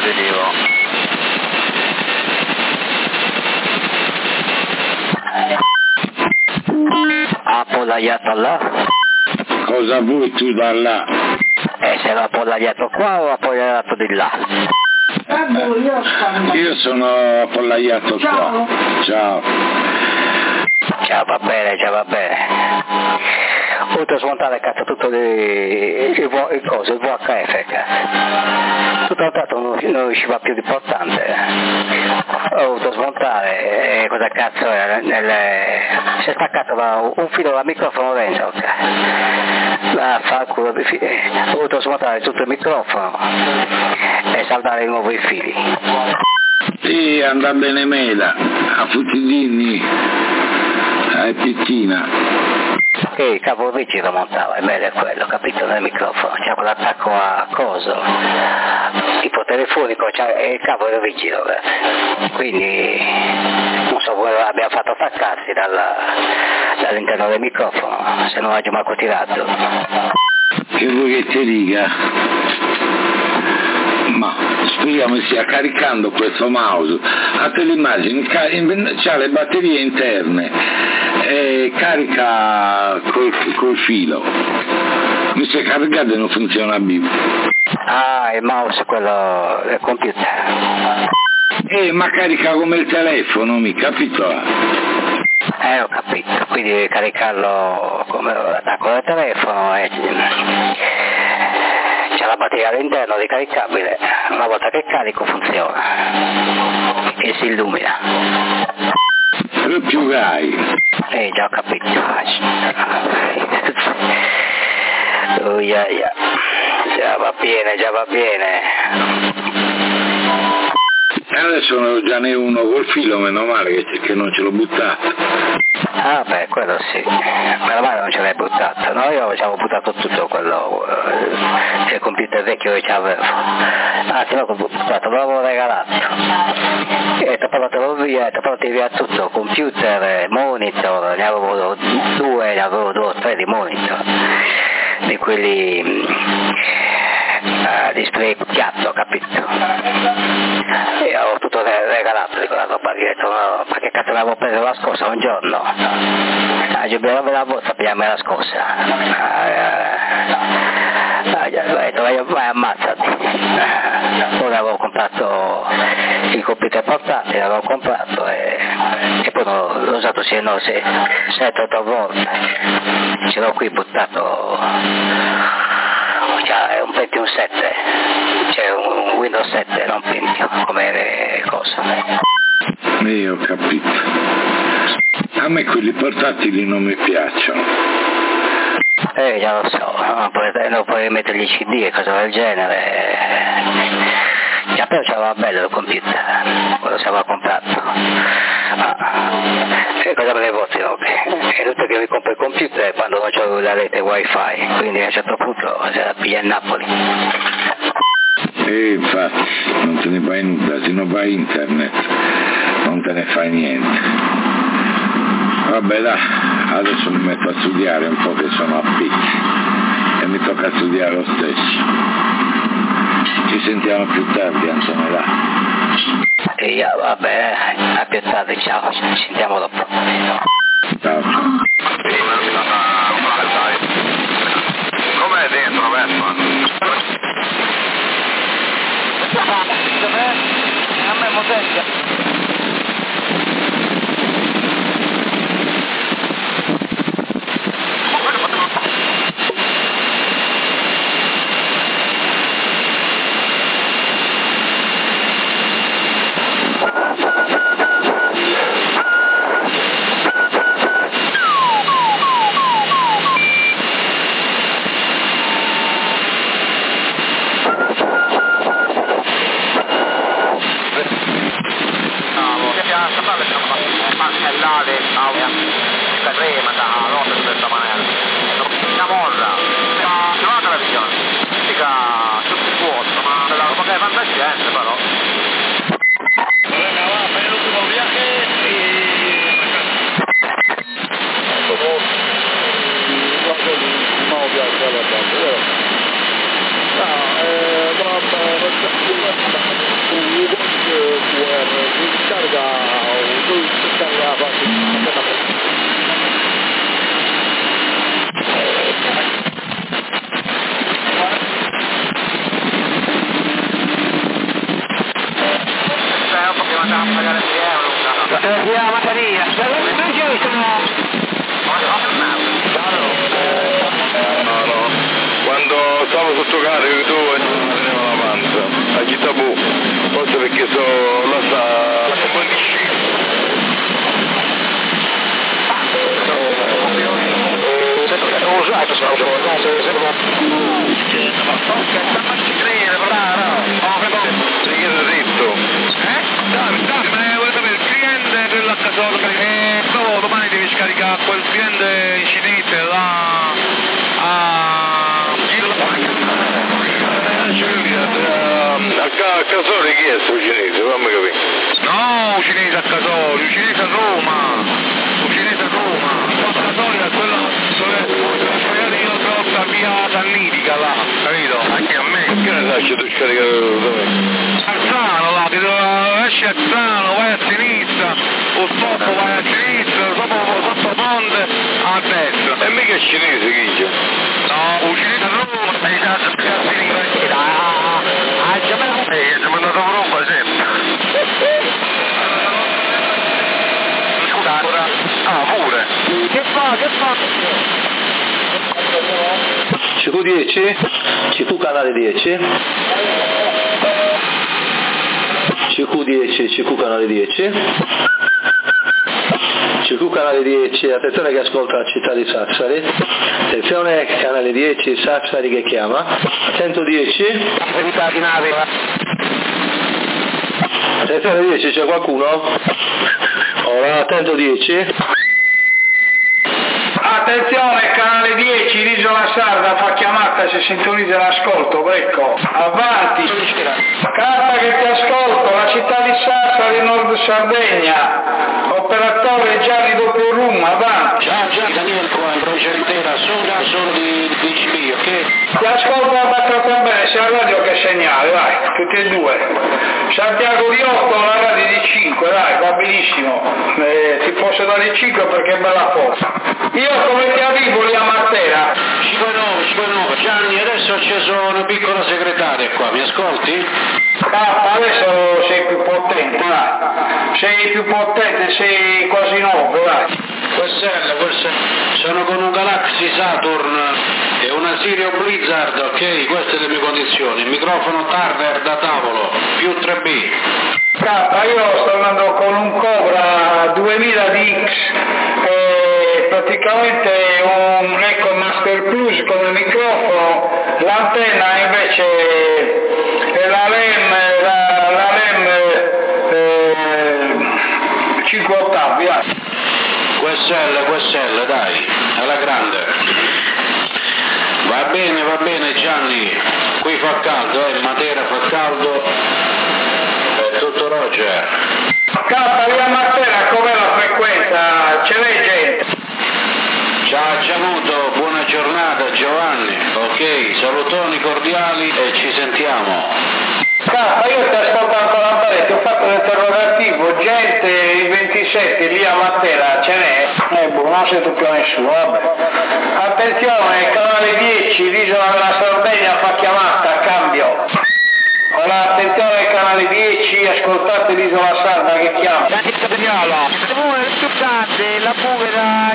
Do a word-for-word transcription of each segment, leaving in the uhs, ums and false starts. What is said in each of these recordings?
positivo. Appollaiato là? Cosa vuoi tu da là? Eh, se l'ho appollaiato qua o appollaiato di là? Io sono appollaiato qua. Ciao. Ciao, va bene, ciao, va bene. Ho dovuto smontare cazzo tutto il, il, il coso, il V H F, cazzo. Tutto un tratto non, non riusciva più l'importante. Ho dovuto smontare, e cosa cazzo era? Nel, si è staccato da un filo dal microfono dentro, cazzo. La fa culo di fili. Ho dovuto smontare tutto il microfono e saldare di nuovo i fili. Sì, andà bene mela, a Futtidini, a Picchina. Che il capo rigido montava, è meglio quello, capito, nel microfono, c'è quell'attacco a coso, tipo telefonico, e il capo era rigido, quindi non so come abbiamo fatto attaccarsi dalla, dall'interno del microfono, se non l'ho manco tirato. Che vuoi che ti dica? Ma speriamo stia caricando questo mouse. A te l'immagini, c'ha le batterie interne e carica col, col filo. Mi si è caricato e non funziona più. Ah, il mouse, quello del computer. Eh, ma carica come il telefono, mi capito? Eh, ho capito, quindi devi caricarlo come l'attacco del telefono e c'è la batteria all'interno ricaricabile, una volta che carico funziona e si illumina. Però più gai. Eh, già ho capito. Oh, yeah, yeah. Già va bene, già va bene. Adesso già ne uno col filo, meno male che, che non ce l'ho buttato. Ah beh, quello sì, meno male non ce l'hai buttato, no? Io avevo buttato tutto quello, eh, il computer vecchio che c'avevo, anzi l'ho buttato, l'avevo regalato, e ti ho portato via, ti ho portato via tutto, computer, monitor, ne avevo due, ne avevo due o tre di monitor, di quelli uh, display piatto, capito? E ho tutto regalato di quella roba, ho detto no, ma che cazzo l'avevo preso la scorsa un giorno? Ah, giubiamo la borsa, pigliami la scorsa. Ah, già, ho detto vai, vai ammazzati. Poi avevo comprato il computer portatile, l'avevo comprato e, e poi l'ho usato sì, no, sette otto volte. Ce l'ho qui buttato. Cioè, è un Pentium sette, c'è un Windows sette, non Pentium, come cosa. Io ho capito. A me quelli portatili non mi piacciono. Eh, già lo so, non puoi, non puoi mettere gli C D e cose del genere. Già però c'era bello il computer, quello si aveva comprato. Ah. E cosa me ne voti? È tutto che mi compro il computer quando non c'ho la rete wifi, quindi a un certo punto se la piglia a Napoli. E infatti, non te ne fai nulla, se non vai internet, non te ne fai niente. Vabbè dai, adesso mi metto a studiare un po' che sono a picchi e mi tocca studiare lo stesso. Ci sentiamo più tardi, Antonella. E io, vabbè, a più tardi, ciao, ci sentiamo dopo. Ciao. Com'è dentro, Vespa? Dov'è? A me Moseggia. No, eh, larga o tu stai la parte. Yeah, Maria. No, no. Quando stavo sotto carico tu tenevo la panza, a Chitabù, forse perché so la sa un po' di sci. Non lo sai cosa faccio, no, se se no. Si chiede dritto. Eh? Dai, dai, ma vuoi sapere il cliente dell'H solo che eh, dopo domani devi scaricare quel cliente in cinese là a a Casoli chi è sto cinese? Fammi capire. No, un cinese a Casoli, un cinese a Roma, un cinese a Roma. A Casoli è quello dove io trovo a via Sannitica là, capito? Anche a me. Che ne lasci tu scaricare dove? Alzano là, ti do, esci a Alzano, vai a sinistra, o sotto vai a sinistra, sotto, sotto ponte a destra. E mica è cinese chi c'è? No, un cinese a Roma, stai già a sinistra. Ah, già me la eh, siamo andati a Roma sempre. Scusate, ah pure. Che fa, che fa? C Q dieci, C Q canale dieci, C Q dieci, C Q canale dieci, C Q canale dieci, attenzione che ascolta la città di Sassari, attenzione canale dieci, Sassari che chiama, centodieci, Attività di nave. attenzione dieci, c'è qualcuno? Ora attento dieci. Attenzione, canale dieci, l'isola sarda fa chiamata, si sintonizza l'ascolto, ecco, avanti. Carta che ti ascolto, la città di Sassari, Nord Sardegna, operatore Gianni doppio rum, avanti. Ciao, ciao, Daniele qua, in provincia di Terra, sono solo di D C B, ok? Ti ascolto abbastanza bene, sia la radio che segnale, vai, tutti e due. Santiago di otto, la radio di cinque, dai, va benissimo. Eh, ti posso dare il cinque perché è bella foto. Io come ti arrivo lì a Matera? cinque nove, cinque nove, Gianni, adesso ho acceso una piccola segretaria qua, mi ascolti? Ah, adesso sei più potente, dai. Sei più potente, sei quasi nuovo, dai. Quest'ella, quest'ella. Sono con un Galaxy Saturn e una Sirio Blizzard, ok? Queste le mie condizioni. Il microfono Turner da tavolo, più tre B. K, io sto andando con un Cobra duemila D X, eh, praticamente un Ecco Master Plus con il microfono, l'antenna invece è la LEM, la, la LEM eh, cinque ottavi. Quest'ella, quest'ella, dai, alla grande. Va bene, va bene Gianni, qui fa caldo, eh, Matera fa caldo, è tutto Roger. K, via Matera, com'è la frequenza? Ce l'hai gente? Ciao Gianuto, buona giornata Giovanni, ok, salutoni cordiali e ci sentiamo. K, io ti ascolto ancora bene, ti ho fatto l'interrogativo, gente il ventisette lì a Matera, ce n'è? Eh, boh, non sento più nessuno, vabbè. Attenzione, canale dieci, l'isola della Sardegna fa chiamata, cambio. Ora, attenzione, canale dieci, ascoltate l'isola sarda che chiama. La città spagnolo. La povera,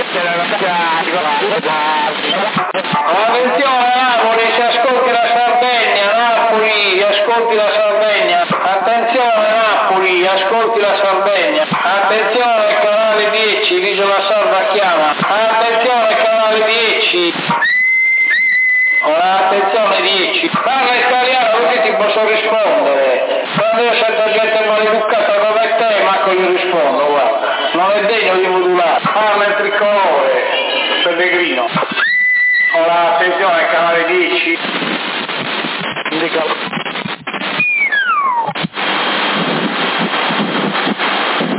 Attenzione, Napoli, si ascolti la Sardegna, Napoli, ascolti la Sardegna. Attenzione, Napoli, ascolti la Sardegna. Attenzione, canale dieci, l'isola sarda chiama. Attenzione, canale dieci. Ora, attenzione, dieci. Parla italiano, così ti posso rispondere. Quando io sento gente maleducata come te, manco gli rispondo, guarda. Non è degno di modulare. Parla il tricolore, Pellegrino. Ora, attenzione, canale dieci. Indica